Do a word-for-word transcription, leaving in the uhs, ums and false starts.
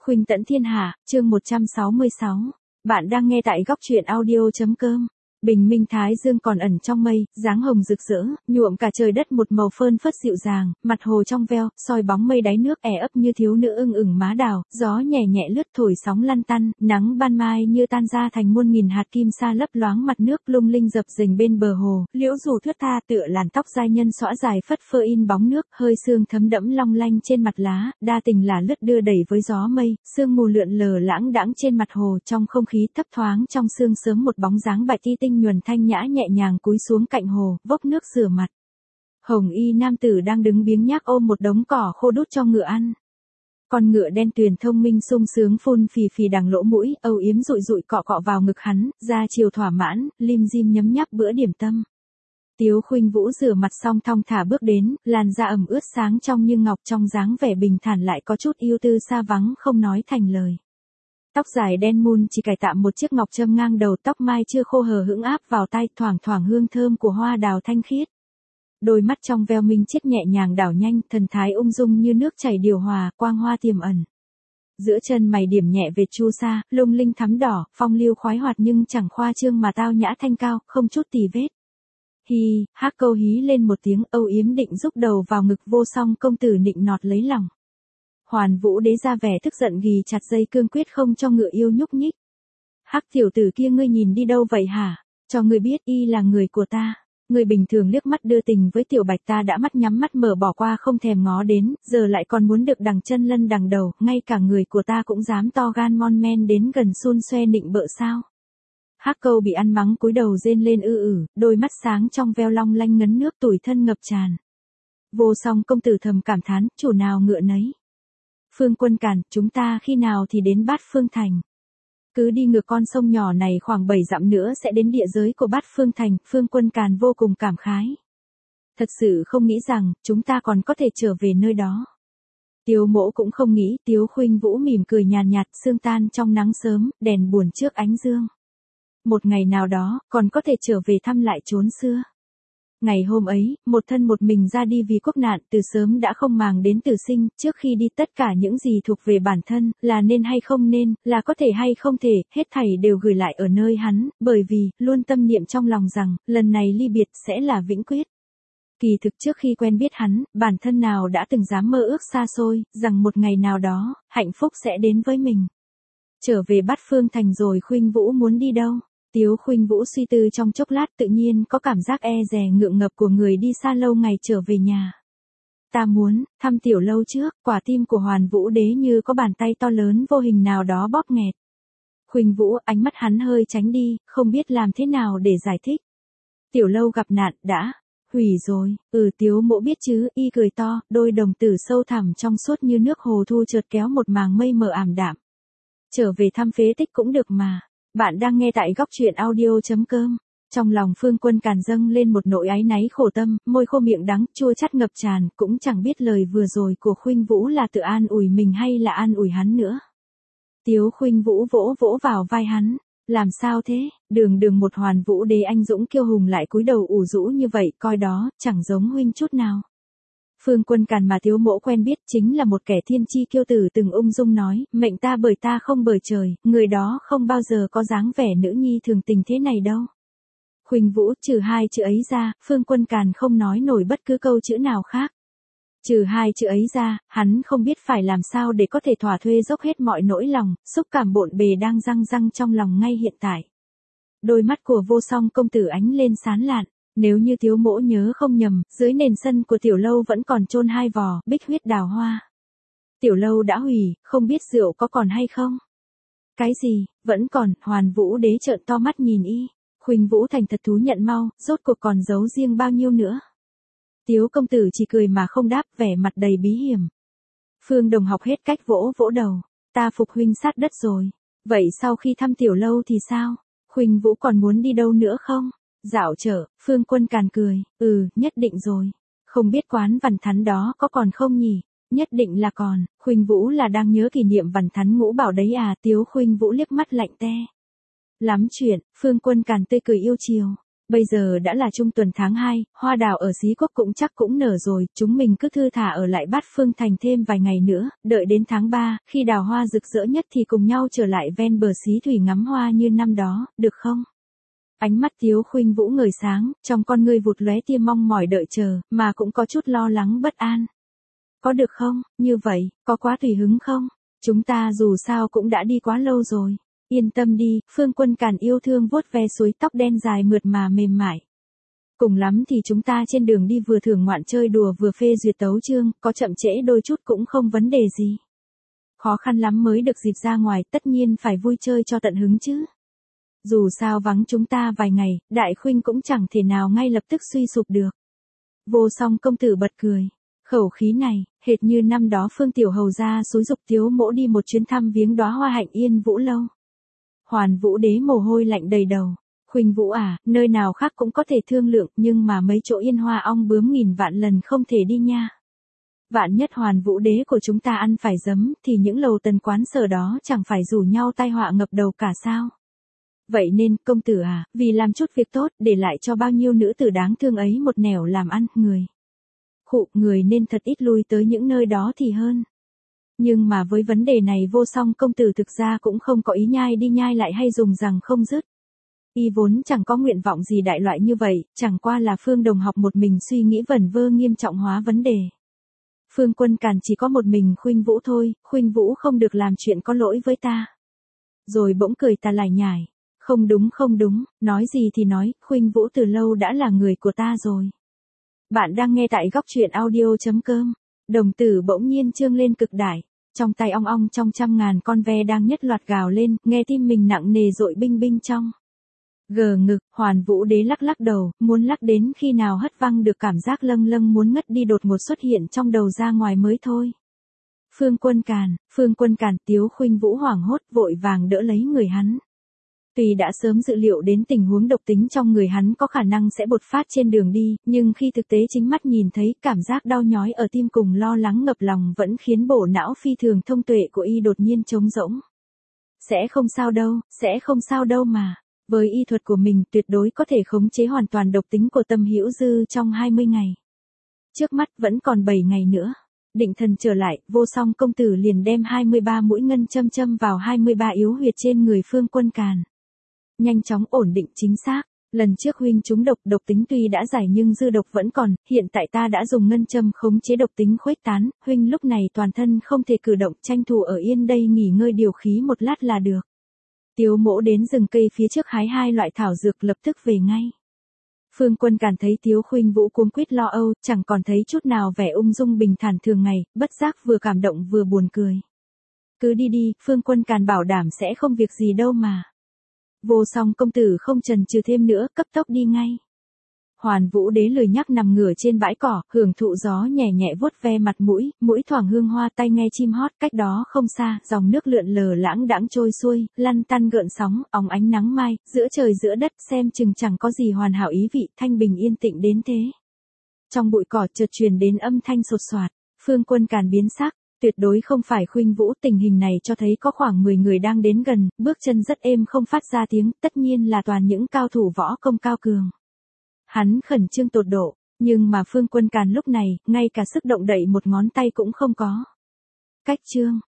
Khuynh tẫn thiên hạ, chương một trăm sáu mươi sáu. Bạn đang nghe tại góc truyện audio.com. Bình minh thái dương còn ẩn trong mây, dáng hồng rực rỡ, nhuộm cả trời đất một màu phơn phớt dịu dàng, mặt hồ trong veo, soi bóng mây đáy nước è ấp như thiếu nữ ưng ửng má đào, gió nhẹ nhẹ lướt thổi sóng lăn tăn, nắng ban mai như tan ra thành muôn nghìn hạt kim sa lấp loáng mặt nước lung linh dập dềnh bên bờ hồ, liễu dù thướt tha tựa làn tóc giai nhân xõa dài phất phơ in bóng nước, hơi sương thấm đẫm long lanh trên mặt lá, đa tình là lướt đưa đẩy với gió mây, sương mù lượn lờ lãng đãng trên mặt hồ, trong không khí thấp thoáng trong sương sớm một bóng dáng bạch ti tinh nhuần thanh nhã nhẹ nhàng cúi xuống cạnh hồ, vốc nước rửa mặt. Hồng y nam tử đang đứng biếng nhác ôm một đống cỏ khô đút cho ngựa ăn. Con ngựa đen tuyền thông minh sung sướng phun phì phì đằng lỗ mũi, âu yếm rụi rụi cọ cọ vào ngực hắn, ra chiều thỏa mãn, lim dim nhấm nháp bữa điểm tâm. Tiếu Khuynh Vũ rửa mặt xong thong thả bước đến, làn da ẩm ướt sáng trong như ngọc, trong dáng vẻ bình thản lại có chút yêu tư xa vắng không nói thành lời. Tóc dài đen mun chỉ cài tạm một chiếc ngọc châm ngang đầu, tóc mai chưa khô hờ hững áp vào tai, thoảng thoảng hương thơm của hoa đào thanh khiết. Đôi mắt trong veo minh chiết nhẹ nhàng đảo nhanh, thần thái ung dung như nước chảy điều hòa, quang hoa tiềm ẩn. Giữa chân mày điểm nhẹ vệt chu sa, lung linh thắm đỏ, phong lưu khoái hoạt nhưng chẳng khoa trương mà tao nhã thanh cao, không chút tì vết. Hi, Hắc Câu hí lên một tiếng, âu yếm định rúc đầu vào ngực Vô Song công tử nịnh nọt lấy lòng. Hoàn Vũ đế ra vẻ tức giận ghì chặt dây cương quyết không cho ngựa yêu nhúc nhích. Hắc tiểu tử kia ngươi nhìn đi đâu vậy hả? Cho ngươi biết y là người của ta. Người bình thường liếc mắt đưa tình với tiểu bạch ta đã mắt nhắm mắt mở bỏ qua không thèm ngó đến, giờ lại còn muốn được đằng chân lân đằng đầu, ngay cả người của ta cũng dám to gan mon men đến gần xun xoe nịnh bợ sao? Hắc Câu bị ăn mắng cúi đầu rên lên ư ử, đôi mắt sáng trong veo long lanh ngấn nước tủi thân ngập tràn. Vô Song công tử thầm cảm thán, chủ nào ngựa nấy. Phương Quân Càn, chúng ta khi nào thì đến Bát Phương Thành? Cứ đi ngược con sông nhỏ này khoảng bảy dặm nữa sẽ đến địa giới của Bát Phương Thành, Phương Quân Càn vô cùng cảm khái. Thật sự không nghĩ rằng, chúng ta còn có thể trở về nơi đó. Tiếu Mỗ cũng không nghĩ, Tiếu Khuynh Vũ mỉm cười nhàn nhạt, sương tan trong nắng sớm, đèn buồn trước ánh dương. Một ngày nào đó, còn có thể trở về thăm lại chốn xưa. Ngày hôm ấy, một thân một mình ra đi vì quốc nạn, từ sớm đã không màng đến tử sinh, trước khi đi tất cả những gì thuộc về bản thân, là nên hay không nên, là có thể hay không thể, hết thảy đều gửi lại ở nơi hắn, bởi vì, luôn tâm niệm trong lòng rằng, lần này ly biệt sẽ là vĩnh quyết. Kỳ thực trước khi quen biết hắn, bản thân nào đã từng dám mơ ước xa xôi, rằng một ngày nào đó, hạnh phúc sẽ đến với mình. Trở về Bát Phương Thành rồi Khuynh Vũ muốn đi đâu? Tiếu Khuynh Vũ suy tư trong chốc lát tự nhiên có cảm giác e dè ngượng ngập của người đi xa lâu ngày trở về nhà. Ta muốn, thăm tiểu lâu trước, quả tim của Hoàn Vũ đế như có bàn tay to lớn vô hình nào đó bóp nghẹt. Khuynh Vũ, ánh mắt hắn hơi tránh đi, không biết làm thế nào để giải thích. Tiểu lâu gặp nạn, đã, hủy rồi, ừ Tiếu Mỗ biết chứ, y cười to, đôi đồng tử sâu thẳm trong suốt như nước hồ thu chợt kéo một màng mây mờ ảm đạm. Trở về thăm phế tích cũng được mà. Bạn đang nghe tại góc truyện audio.com. Trong lòng Phương Quân Càn dâng lên một nỗi áy náy khổ tâm, môi khô miệng đắng, chua chát ngập tràn, cũng chẳng biết lời vừa rồi của Khuynh Vũ là tự an ủi mình hay là an ủi hắn nữa. Tiếu Khuynh Vũ vỗ vỗ vào vai hắn. Làm sao thế, đường đường một Hoàn Vũ đế anh dũng kiêu hùng lại cúi đầu ủ rũ như vậy, coi đó, chẳng giống huynh chút nào. Phương Quân Càn mà Tiếu Mỗ quen biết chính là một kẻ thiên chi kiêu tử từng ung dung nói, mệnh ta bởi ta không bởi trời, người đó không bao giờ có dáng vẻ nữ nhi thường tình thế này đâu. Khuynh Vũ, trừ hai chữ ấy ra, Phương Quân Càn không nói nổi bất cứ câu chữ nào khác. Trừ hai chữ ấy ra, hắn không biết phải làm sao để có thể thỏa thuê dốc hết mọi nỗi lòng, xúc cảm bộn bề đang răng răng trong lòng ngay hiện tại. Đôi mắt của Vô Song công tử ánh lên sán lạn. Nếu như Tiếu Mỗ nhớ không nhầm, dưới nền sân của tiểu lâu vẫn còn chôn hai vò, bích huyết đào hoa. Tiểu lâu đã hủy, không biết rượu có còn hay không? Cái gì, vẫn còn, Hoàn Vũ đế trợn to mắt nhìn y. Khuynh Vũ thành thật thú nhận mau, rốt cuộc còn giấu riêng bao nhiêu nữa? Tiếu công tử chỉ cười mà không đáp, vẻ mặt đầy bí hiểm. Phương Đồng học hết cách vỗ vỗ đầu. Ta phục huynh sát đất rồi. Vậy sau khi thăm tiểu lâu thì sao? Khuynh Vũ còn muốn đi đâu nữa không? Dạo chợ, Phương Quân Càn cười, ừ, nhất định rồi. Không biết quán Vằn Thắn đó có còn không nhỉ? Nhất định là còn, Khuynh Vũ là đang nhớ kỷ niệm Vằn Thắn Ngũ Bảo đấy à, Tiếu Khuynh Vũ liếc mắt lạnh te. Lắm chuyện, Phương Quân Càn tươi cười yêu chiều. Bây giờ đã là trung tuần tháng hai, hoa đào ở Xí Quốc cũng chắc cũng nở rồi, chúng mình cứ thư thả ở lại Bát Phương Thành thêm vài ngày nữa, đợi đến tháng ba, khi đào hoa rực rỡ nhất thì cùng nhau trở lại ven bờ Xí Thủy ngắm hoa như năm đó, được không? Ánh mắt Tiếu Khuynh Vũ ngời sáng, trong con ngươi vụt lóe tia mong mỏi đợi chờ, mà cũng có chút lo lắng bất an. Có được không, như vậy, có quá tùy hứng không? Chúng ta dù sao cũng đã đi quá lâu rồi. Yên tâm đi, Phương Quân Càn yêu thương vuốt ve suối tóc đen dài mượt mà mềm mại. Cùng lắm thì chúng ta trên đường đi vừa thưởng ngoạn chơi đùa vừa phê duyệt tấu chương, có chậm trễ đôi chút cũng không vấn đề gì. Khó khăn lắm mới được dịp ra ngoài, tất nhiên phải vui chơi cho tận hứng chứ. Dù sao vắng chúng ta vài ngày, Đại Khuynh cũng chẳng thể nào ngay lập tức suy sụp được. Vô Song công tử bật cười. Khẩu khí này, hệt như năm đó Phương Tiểu Hầu ra xúi giục Tiếu Mỗ đi một chuyến thăm viếng đóa hoa hạnh Yên Vũ lâu. Hoàn Vũ Đế mồ hôi lạnh đầy đầu. Khuynh Vũ à, nơi nào khác cũng có thể thương lượng, nhưng mà mấy chỗ yên hoa ong bướm nghìn vạn lần không thể đi nha. Vạn nhất Hoàn Vũ Đế của chúng ta ăn phải giấm, thì những lầu tần quán sở đó chẳng phải rủ nhau tai họa ngập đầu cả sao. Vậy nên, công tử à, vì làm chút việc tốt, để lại cho bao nhiêu nữ tử đáng thương ấy một nẻo làm ăn, người. Khụ, người nên thật ít lui tới những nơi đó thì hơn. Nhưng mà với vấn đề này Vô Song công tử thực ra cũng không có ý nhai đi nhai lại hay dùng rằng không dứt. Y vốn chẳng có nguyện vọng gì đại loại như vậy, chẳng qua là Phương Đồng học một mình suy nghĩ vẩn vơ nghiêm trọng hóa vấn đề. Phương Quân Càn chỉ có một mình Khuynh Vũ thôi, Khuynh Vũ không được làm chuyện có lỗi với ta. Rồi bỗng cười ta lải nhải. Không đúng không đúng, nói gì thì nói, Khuynh Vũ từ lâu đã là người của ta rồi. Bạn đang nghe tại góc truyện audio.com. Đồng tử bỗng nhiên trương lên cực đại. Trong tay ong ong trong trăm ngàn con ve đang nhất loạt gào lên, nghe tim mình nặng nề dội binh binh trong. Gờ ngực, Hoàn Vũ Đế lắc lắc đầu, muốn lắc đến khi nào hất văng được cảm giác lâng lâng muốn ngất đi đột ngột xuất hiện trong đầu ra ngoài mới thôi. Phương Quân Càn, Phương Quân Càn, Tiếu Khuynh Vũ hoảng hốt vội vàng đỡ lấy người hắn. Tuy đã sớm dự liệu đến tình huống độc tính trong người hắn có khả năng sẽ bột phát trên đường đi, nhưng khi thực tế chính mắt nhìn thấy cảm giác đau nhói ở tim cùng lo lắng ngập lòng vẫn khiến bộ não phi thường thông tuệ của y đột nhiên trống rỗng. Sẽ không sao đâu, sẽ không sao đâu mà. Với y thuật của mình tuyệt đối có thể khống chế hoàn toàn độc tính của Tâm Hữu Dư trong hai mươi ngày. Trước mắt vẫn còn bảy ngày nữa. Định thần trở lại, Vô Song công tử liền đem hai mươi ba mũi ngân châm châm vào hai mươi ba yếu huyệt trên người Phương Quân Càn. Nhanh chóng ổn định chính xác. Lần trước huynh trúng độc, độc tính tuy đã giải nhưng dư độc vẫn còn, hiện tại ta đã dùng ngân châm khống chế độc tính khuếch tán, huynh lúc này toàn thân không thể cử động, tranh thủ ở yên đây nghỉ ngơi điều khí một lát là được. Tiếu Mỗ đến rừng cây phía trước hái hai loại thảo dược lập tức về ngay. Phương Quân Càn thấy Tiếu Khuynh Vũ cuống quýt lo âu, chẳng còn thấy chút nào vẻ ung dung bình thản thường ngày, bất giác vừa cảm động vừa buồn cười. Cứ đi đi, Phương Quân Càn bảo đảm sẽ không việc gì đâu mà. Vô Song công tử không chần chừ thêm nữa, cấp tốc đi ngay. Hoàn Vũ Đế lười nhắc nằm ngửa trên bãi cỏ, hưởng thụ gió nhẹ nhẹ vuốt ve mặt mũi, mũi thoảng hương hoa, tai nghe chim hót, cách đó không xa, dòng nước lượn lờ lãng đãng trôi xuôi, lăn tăn gợn sóng, óng ánh nắng mai, giữa trời giữa đất, xem chừng chẳng có gì hoàn hảo ý vị, thanh bình yên tĩnh đến thế. Trong bụi cỏ chợt truyền đến âm thanh sột soạt, Phương Quân Càn biến sắc. Tuyệt đối không phải Khuynh Vũ, tình hình này cho thấy có khoảng mười người đang đến gần, bước chân rất êm không phát ra tiếng, tất nhiên là toàn những cao thủ võ công cao cường. Hắn khẩn trương tột độ, nhưng mà Phương Quân Càn lúc này, ngay cả sức động đậy một ngón tay cũng không có. Cách chương,